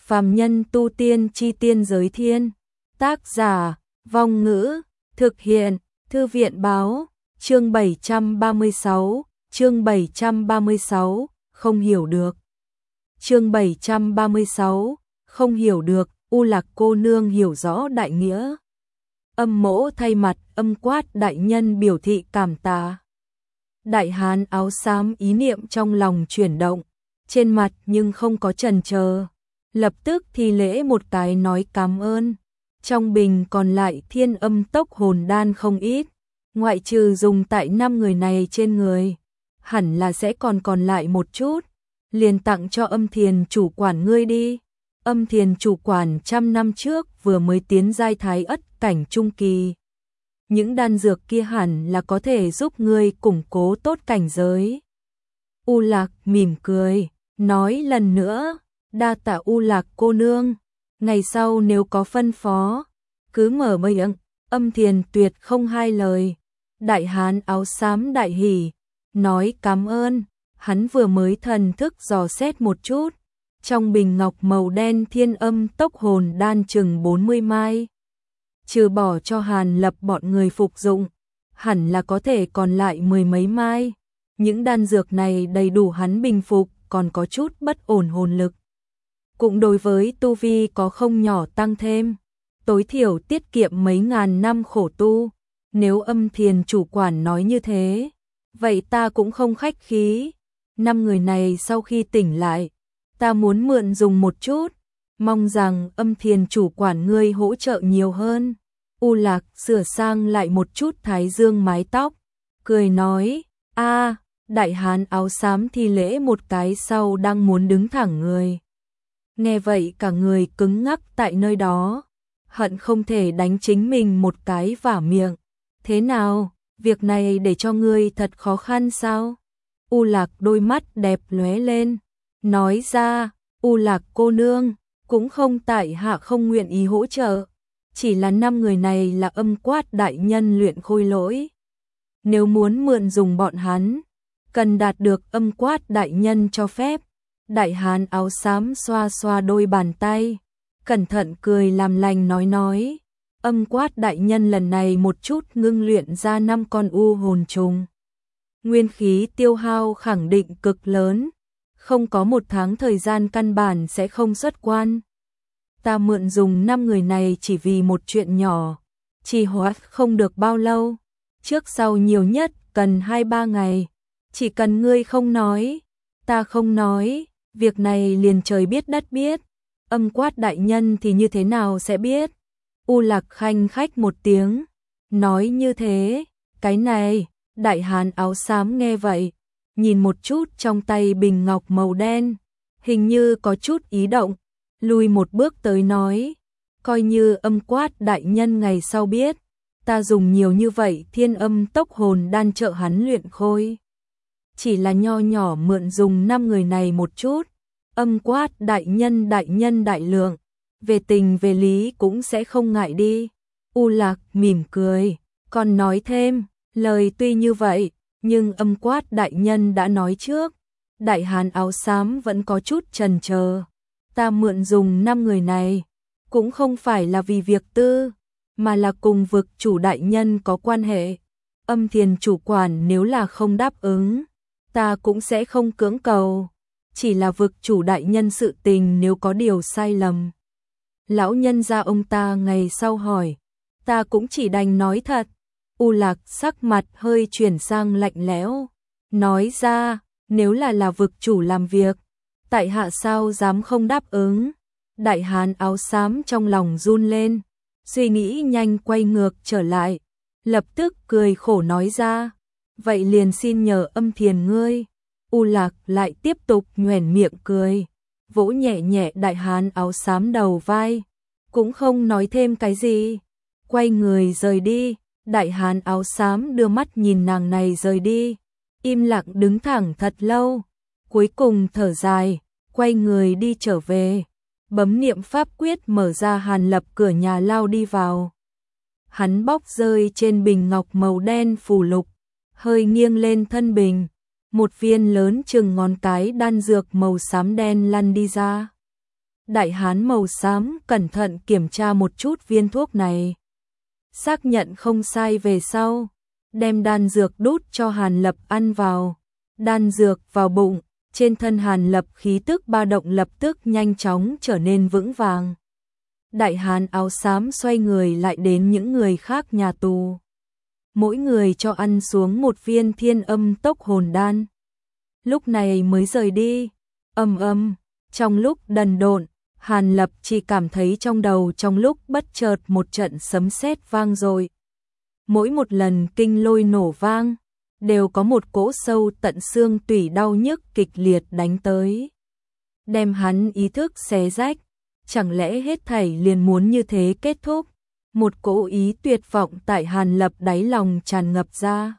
Phàm nhân tu tiên chi tiên giới thiên. Tác giả, Vong Ngữ, thực hiện, Thư viện báo, chương 736, chương 736, không hiểu được. Chương 736, không hiểu được, U Lạc cô nương hiểu rõ đại nghĩa. Âm mỗ thay mặt Âm Quát đại nhân biểu thị cảm tạ. Đại hán áo xám ý niệm trong lòng chuyển động, trên mặt nhưng không có chần chờ, lập tức thi lễ một cái nói cảm ơn. Trong bình còn lại thiên âm tốc hồn đan không ít, ngoại trừ dùng tại 5 người này trên người, hẳn là sẽ còn lại một chút, liền tặng cho Âm Thiền chủ quản ngươi đi. Âm Thiền chủ quản trăm năm trước vừa mới tiến giai thái ất cảnh trung kỳ. Những đan dược kia hẳn là có thể giúp ngươi củng cố tốt cảnh giới. U Lạc mỉm cười, nói lần nữa, đa tạ U Lạc cô nương, ngày sau nếu có phân phó, cứ mở miệng. Âm Thiền tuyệt không hai lời. Đại hán áo xám đại hỉ, nói cảm ơn, hắn vừa mới thần thức dò xét một chút. Trong bình ngọc màu đen thiên âm tốc hồn đan chừng 40 mai. Trừ bỏ cho Hàn Lập bọn người phục dụng, hẳn là có thể còn lại 10 mấy mai. Những đan dược này đầy đủ hắn bình phục, còn có chút bất ổn hồn lực. Cũng đối với tu vi có không nhỏ tăng thêm, tối thiểu tiết kiệm mấy ngàn năm khổ tu. Nếu Âm Thiền chủ quản nói như thế, vậy ta cũng không khách khí. 5 người này sau khi tỉnh lại, ta muốn mượn dùng một chút, mong rằng Âm Thiền chủ quản ngươi hỗ trợ nhiều hơn. U Lạc sửa sang lại một chút thái dương mái tóc, cười nói, đại hán áo xám thi lễ một cái sau đang muốn đứng thẳng người. Nghe vậy cả người cứng ngắc tại nơi đó, hận không thể đánh chính mình một cái vả miệng. Thế nào, việc này để cho ngươi thật khó khăn sao? U Lạc đôi mắt đẹp lóe lên, nói ra, U Lạc cô nương, cũng không tại hạ không nguyện ý hỗ trợ, chỉ là 5 người này là Âm Quát đại nhân luyện khôi lỗi. Nếu muốn mượn dùng bọn hắn, cần đạt được Âm Quát đại nhân cho phép. Đại hán áo xám xoa xoa đôi bàn tay, cẩn thận cười làm lành nói, Âm Quát đại nhân lần này một chút ngưng luyện ra 5 con u hồn trùng. Nguyên khí tiêu hao khẳng định cực lớn, không có 1 tháng thời gian căn bản sẽ không xuất quan. Ta mượn dùng 5 người này chỉ vì một chuyện nhỏ, trì hoãn không được bao lâu, trước sau nhiều nhất cần 2-3 ngày, chỉ cần ngươi không nói, ta không nói, việc này liền trời biết đất biết, Âm Quát đại nhân thì như thế nào sẽ biết. U Lạc khanh khách một tiếng, nói như thế, cái này. Đại hán áo xám nghe vậy, nhìn một chút trong tay bình ngọc màu đen, hình như có chút ý động, lùi một bước tới nói, coi như Âm Quát đại nhân ngày sau biết, ta dùng nhiều như vậy thiên âm tốc hồn đan trợ hắn luyện khôi. Chỉ là nho nhỏ mượn dùng 5 người này một chút, Âm Quát đại nhân đại lượng, về tình về lý cũng sẽ không ngại đi. U Lạc mỉm cười, còn nói thêm, lời tuy như vậy, nhưng Âm Quát đại nhân đã nói trước. Đại hán áo xám vẫn có chút chần chờ. Ta mượn dùng 5 người này, cũng không phải là vì việc tư, mà là cùng vực chủ đại nhân có quan hệ. Âm Thiền chủ quản nếu là không đáp ứng, ta cũng sẽ không cưỡng cầu. Chỉ là vực chủ đại nhân sự tình nếu có điều sai lầm, lão nhân gia ông ta ngày sau hỏi, ta cũng chỉ đành nói thật. U Lạc sắc mặt hơi chuyển sang lạnh lẽo, nói ra, nếu là vực chủ làm việc, tại hạ sao dám không đáp ứng. Đại hán áo xám trong lòng run lên, suy nghĩ nhanh quay ngược trở lại, lập tức cười khổ nói ra, vậy liền xin nhờ Âm Thiền ngươi. U Lạc lại tiếp tục nhoẻn miệng cười, vỗ nhẹ nhẹ đại hán áo xám đầu vai, cũng không nói thêm cái gì, quay người rời đi. Đại hán áo xám đưa mắt nhìn nàng này rời đi, im lặng đứng thẳng thật lâu, cuối cùng thở dài, quay người đi trở về, bấm niệm pháp quyết mở ra Hàn Lập cửa nhà lao đi vào. Hắn bóc rơi trên bình ngọc màu đen phù lục, hơi nghiêng lên thân bình, một viên lớn chừng ngón cái đan dược màu xám đen lăn đi ra. Đại hán màu xám cẩn thận kiểm tra một chút viên thuốc này. Xác nhận không sai về sau, đem đan dược đút cho Hàn Lập ăn vào. Đan dược vào bụng, trên thân Hàn Lập khí tức ba động lập tức nhanh chóng trở nên vững vàng. Đại hán áo xám xoay người lại đến những người khác nhà tù. Mỗi người cho ăn xuống một viên thiên âm tốc hồn đan. Lúc này mới rời đi. Trong lúc đần độn, Hàn Lập chỉ cảm thấy trong đầu trong lúc bất chợt một trận sấm sét vang dội. Mỗi một lần kinh lôi nổ vang, đều có một cỗ sâu tận xương tủy đau nhức kịch liệt đánh tới. Đem hắn ý thức xé rách, chẳng lẽ hết thảy liền muốn như thế kết thúc? Một cỗ ý tuyệt vọng tại Hàn Lập đáy lòng tràn ngập ra.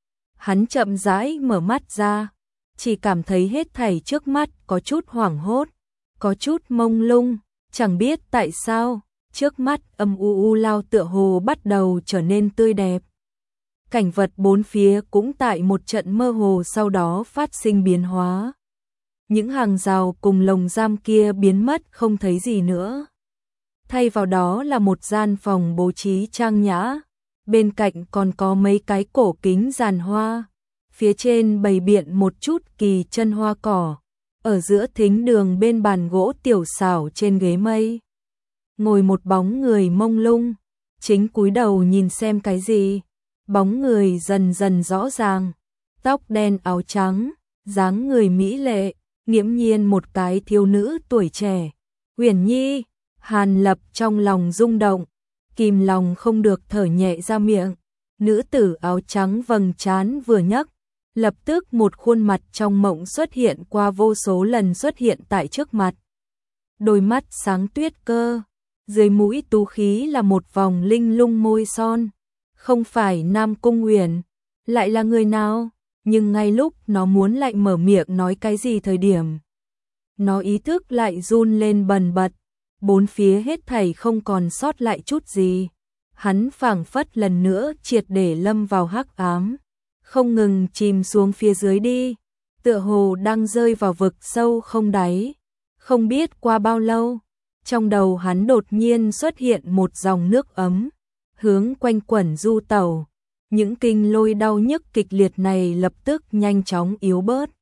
Hắn chậm rãi mở mắt ra, chỉ cảm thấy hết thảy trước mắt có chút hoảng hốt, có chút mông lung, chẳng biết tại sao, trước mắt âm u lao tựa hồ bắt đầu trở nên tươi đẹp. Cảnh vật bốn phía cũng tại một trận mơ hồ sau đó phát sinh biến hóa. Những hàng rào cùng lồng giam kia biến mất không thấy gì nữa. Thay vào đó là một gian phòng bố trí trang nhã, bên cạnh còn có mấy cái cổ kính giàn hoa, phía trên bày biện một chút kỳ chân hoa cỏ, ở giữa thính đường bên bàn gỗ tiểu xảo trên ghế mây. Ngồi một bóng người mông lung, chính cúi đầu nhìn xem cái gì, bóng người dần dần rõ ràng, tóc đen áo trắng, dáng người mỹ lệ, nghiễm nhiên một cái thiếu nữ tuổi trẻ, Uyển Nhi. Hàn Lập trong lòng rung động, kìm lòng không được thở nhẹ ra miệng. Nữ tử áo trắng vầng trán vừa nhấc, lập tức một khuôn mặt trong mộng xuất hiện qua vô số lần xuất hiện tại trước mặt. Đôi mắt sáng tuyết cơ, dưới mũi tú khí là một vòng linh lung môi son. Không phải Nam Cung Uyển, lại là người nào? Nhưng ngay lúc nó muốn lại mở miệng nói cái gì thời điểm, nó ý thức lại run lên bần bật. Bốn phía hết thảy không còn sót lại chút gì. Hắn phảng phất lần nữa triệt để lâm vào hắc ám, không ngừng chìm xuống phía dưới đi, tựa hồ đang rơi vào vực sâu không đáy. Không biết qua bao lâu, trong đầu hắn đột nhiên xuất hiện một dòng nước ấm, hướng quanh quẩn du tẩu. Những kinh lôi đau nhức kịch liệt này lập tức nhanh chóng yếu bớt.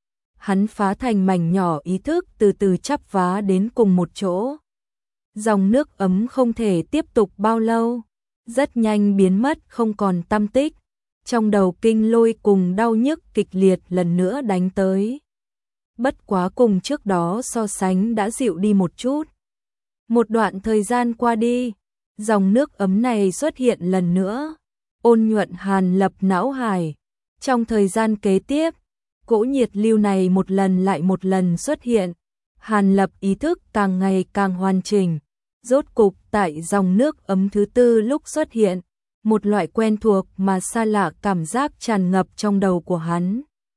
Hắn phá thành mảnh nhỏ ý thức từ từ chắp vá đến cùng một chỗ. Dòng nước ấm không thể tiếp tục bao lâu, rất nhanh biến mất không còn tăm tích. Trong đầu kinh lôi cùng đau nhức kịch liệt lần nữa đánh tới. Bất quá cùng trước đó so sánh đã dịu đi một chút. Một đoạn thời gian qua đi, dòng nước ấm này xuất hiện lần nữa, ôn nhuận Hàn Lập não hải. Trong thời gian kế tiếp, cỗ nhiệt lưu này một lần lại một lần xuất hiện. Hàn Lập ý thức càng ngày càng hoàn chỉnh. Rốt cục tại dòng nước ấm thứ tư lúc xuất hiện, một loại quen thuộc mà xa lạ cảm giác tràn ngập trong đầu của hắn.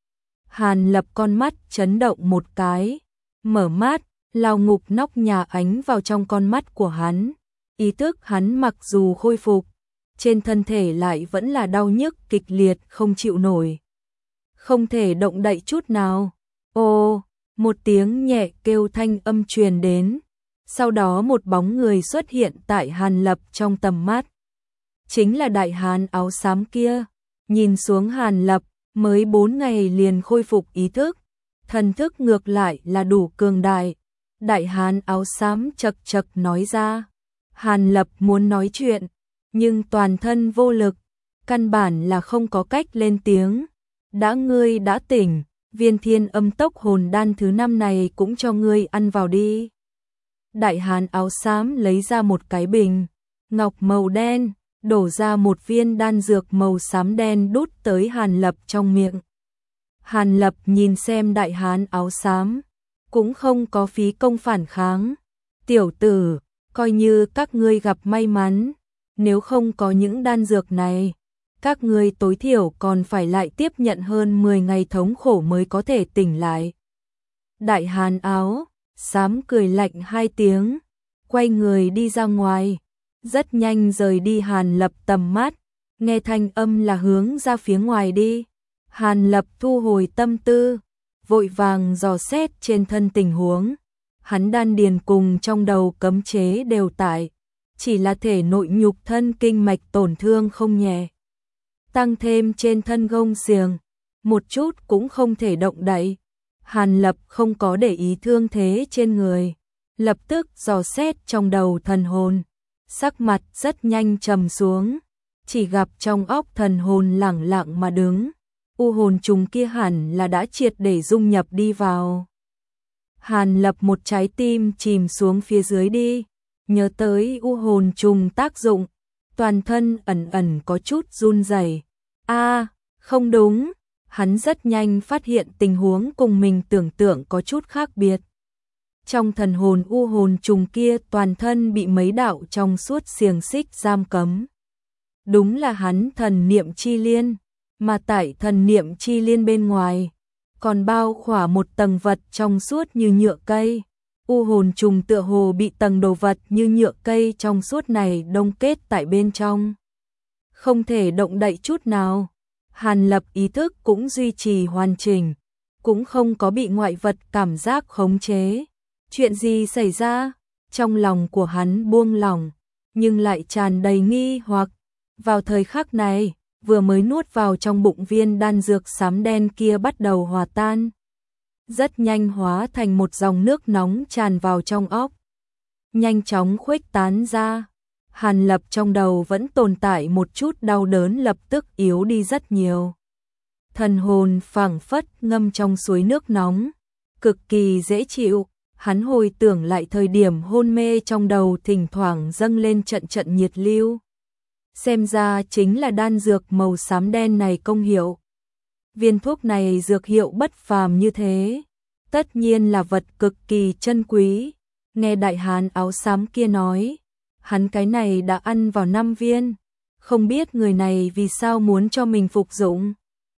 Hàn Lập con mắt chấn động một cái, mở mắt, lao ngục nóc nhà ánh vào trong con mắt của hắn. Ý thức hắn mặc dù khôi phục, trên thân thể lại vẫn là đau nhức kịch liệt không chịu nổi. Không thể động đậy chút nào. Ô, một tiếng nhẹ kêu thanh âm truyền đến. Sau đó một bóng người xuất hiện tại Hàn Lập trong tầm mắt. Chính là đại hán áo xám kia. Nhìn xuống Hàn Lập, mới 4 ngày liền khôi phục ý thức. Thần thức ngược lại là đủ cường đại. Đại hán áo xám chật chật nói ra. Hàn Lập muốn nói chuyện, nhưng toàn thân vô lực, căn bản là không có cách lên tiếng. Đã ngươi đã tỉnh, viên thiên âm tốc hồn đan thứ 5 này cũng cho ngươi ăn vào đi. Đại hán áo xám lấy ra một cái bình ngọc màu đen, đổ ra một viên đan dược màu xám đen đút tới Hàn Lập trong miệng. Hàn Lập nhìn xem đại hán áo xám, cũng không có phí công phản kháng. Tiểu tử, coi như các ngươi gặp may mắn, nếu không có những đan dược này, các ngươi tối thiểu còn phải lại tiếp nhận hơn 10 ngày thống khổ mới có thể tỉnh lại. Đại hán áo xám cười lạnh 2 tiếng, quay người đi ra ngoài, rất nhanh rời đi. Hàn Lập tầm mắt, nghe thanh âm là hướng ra phía ngoài đi. Hàn Lập thu hồi tâm tư, vội vàng dò xét trên thân tình huống. hắn đan điền cùng trong đầu cấm chế đều tại, chỉ là thể nội nhục thân kinh mạch tổn thương không nhẹ. Tăng thêm trên thân gông xiềng, một chút cũng không thể động đậy. Hàn Lập không có để ý thương thế trên người, lập tức dò xét trong đầu thần hồn, sắc mặt rất nhanh trầm xuống, chỉ gặp trong óc thần hồn lẳng lặng mà đứng, u hồn trùng kia hẳn là đã triệt để dung nhập đi vào. Hàn Lập một trái tim chìm xuống phía dưới đi, nhớ tới u hồn trùng tác dụng, toàn thân ẩn ẩn có chút run rẩy. Không đúng, hắn rất nhanh phát hiện tình huống cùng mình tưởng tượng có chút khác biệt. Trong thần hồn u hồn trùng kia toàn thân bị mấy đạo trong suốt xiềng xích giam cấm. Đúng là hắn thần niệm chi liên, mà tại thần niệm chi liên bên ngoài, còn bao khỏa một tầng vật trong suốt như nhựa cây. U hồn trùng tựa hồ bị tầng đồ vật như nhựa cây trong suốt này đông kết tại bên trong, không thể động đậy chút nào. Hàn Lập ý thức cũng duy trì hoàn chỉnh, cũng không có bị ngoại vật cảm giác khống chế. Chuyện gì xảy ra? Trong lòng của hắn buông lỏng, nhưng lại tràn đầy nghi hoặc. Vào thời khắc này, vừa mới nuốt vào trong bụng viên đan dược xám đen kia bắt đầu hòa tan. Rất nhanh hóa thành một dòng nước nóng tràn vào trong óc, nhanh chóng khuếch tán ra. Hàn Lập trong đầu vẫn tồn tại một chút đau đớn lập tức yếu đi rất nhiều. Thần hồn phảng phất ngâm trong suối nước nóng, cực kỳ dễ chịu. Hắn hồi tưởng lại thời điểm hôn mê trong đầu thỉnh thoảng dâng lên trận trận nhiệt lưu. Xem ra chính là đan dược màu xám đen này công hiệu. Viên thuốc này dược hiệu bất phàm như thế, tất nhiên là vật cực kỳ chân quý. Nghe đại hán áo xám kia nói, hắn cái này đã ăn vào 5 viên, không biết người này vì sao muốn cho mình phục dụng.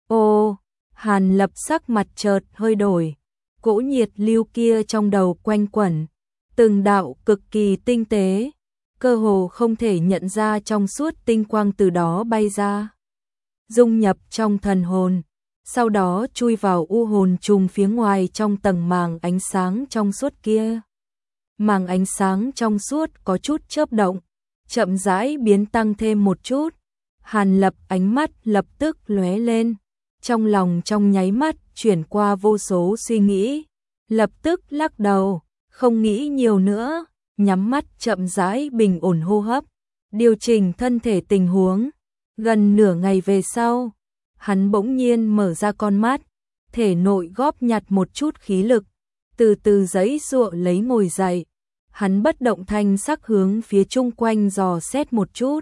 Ô, Hàn Lập sắc mặt chợt hơi đổi, cỗ nhiệt lưu kia trong đầu quanh quẩn, từng đạo cực kỳ tinh tế, cơ hồ không thể nhận ra trong suốt tinh quang từ đó bay ra, dung nhập trong thần hồn, sau đó chui vào u hồn trùng phía ngoài trong tầng màng ánh sáng trong suốt kia. Màng ánh sáng trong suốt có chút chớp động, chậm rãi biến tăng thêm một chút. Hàn Lập ánh mắt lập tức lóe lên, trong lòng trong nháy mắt chuyển qua vô số suy nghĩ, lập tức lắc đầu, không nghĩ nhiều nữa, nhắm mắt chậm rãi bình ổn hô hấp, điều chỉnh thân thể tình huống. Gần nửa ngày về sau, hắn bỗng nhiên mở ra con mắt, thể nội góp nhặt một chút khí lực, từ từ giãy giụa lấy ngồi dậy. Hắn bất động thanh sắc hướng phía chung quanh dò xét một chút,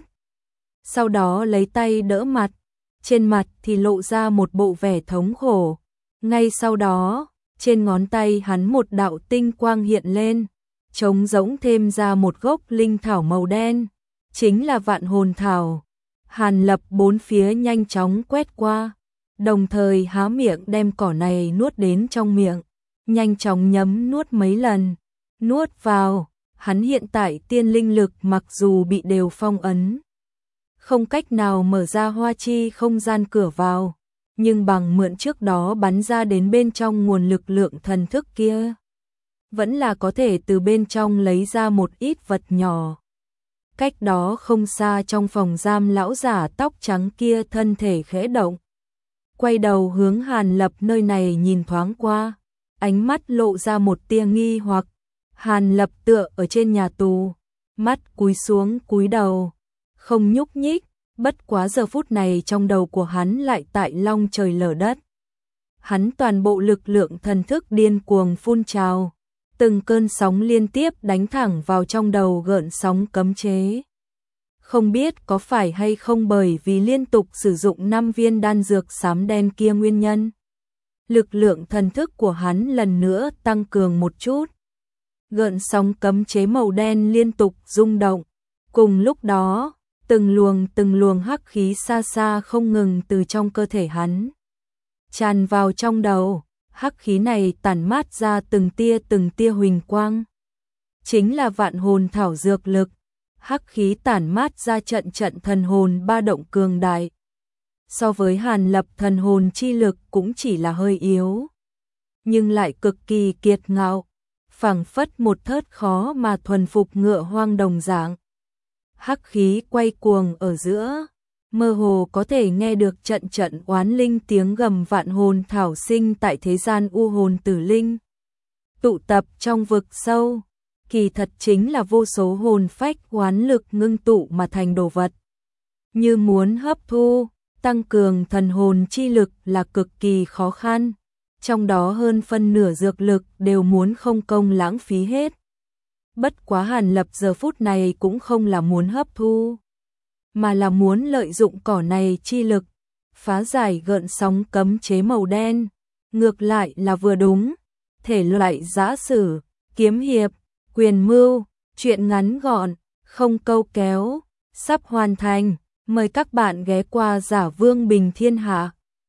sau đó lấy tay đỡ mặt, trên mặt thì lộ ra một bộ vẻ thống khổ. Ngay sau đó, trên ngón tay hắn một đạo tinh quang hiện lên, trống rỗng thêm ra một gốc linh thảo màu đen, chính là vạn hồn thảo. Hàn Lập bốn phía nhanh chóng quét qua, đồng thời há miệng đem cỏ này nuốt đến trong miệng, nhanh chóng nhấm nuốt mấy lần. Nuốt vào, hắn hiện tại tiên linh lực mặc dù bị đều phong ấn, không cách nào mở ra hoa chi không gian cửa vào, nhưng bằng mượn trước đó bắn ra đến bên trong nguồn lực lượng thần thức kia, vẫn là có thể từ bên trong lấy ra một ít vật nhỏ. Cách đó không xa trong phòng giam lão giả tóc trắng kia thân thể khẽ động, quay đầu hướng Hàn Lập nơi này nhìn thoáng qua, ánh mắt lộ ra một tia nghi hoặc. Hàn Lập tựa ở trên nhà tù, mắt cúi xuống cúi đầu, không nhúc nhích, bất quá giờ phút này trong đầu của hắn lại tại long trời lở đất. Hắn toàn bộ lực lượng thần thức điên cuồng phun trào, từng cơn sóng liên tiếp đánh thẳng vào trong đầu gợn sóng cấm chế. Không biết có phải hay không bởi vì liên tục sử dụng 5 viên đan dược xám đen kia nguyên nhân, lực lượng thần thức của hắn lần nữa tăng cường một chút. Gợn sóng cấm chế màu đen liên tục rung động. Cùng lúc đó, từng luồng hắc khí xa xa không ngừng từ trong cơ thể hắn tràn vào trong đầu. Hắc khí này tản mát ra từng tia huỳnh quang, chính là vạn hồn thảo dược lực. Hắc khí tản mát ra trận trận thần hồn ba động cường đại. So với Hàn Lập thần hồn chi lực cũng chỉ là hơi yếu, nhưng lại cực kỳ kiệt ngạo. phảng phất một thớt khó mà thuần phục ngựa hoang đồng dạng. Hắc khí quay cuồng ở giữa, mơ hồ có thể nghe được trận trận oán linh tiếng gầm vạn hồn thảo sinh tại thế gian u hồn tử linh. Tụ tập trong vực sâu, kỳ thật chính là vô số hồn phách oán lực ngưng tụ mà thành đồ vật. Như muốn hấp thu, tăng cường thần hồn chi lực là cực kỳ khó khăn, trong đó hơn phân nửa dược lực đều muốn không công lãng phí hết. Bất quá Hàn Lập giờ phút này cũng không là muốn hấp thu, mà là muốn lợi dụng cỏ này chi lực, phá giải gợn sóng cấm chế màu đen, ngược lại là vừa đúng, thể loại giã sử, kiếm hiệp, quyền mưu, truyện ngắn gọn, không câu kéo, sắp hoàn thành, mời các bạn ghé qua Giả Vương Bình Thiên Hạ.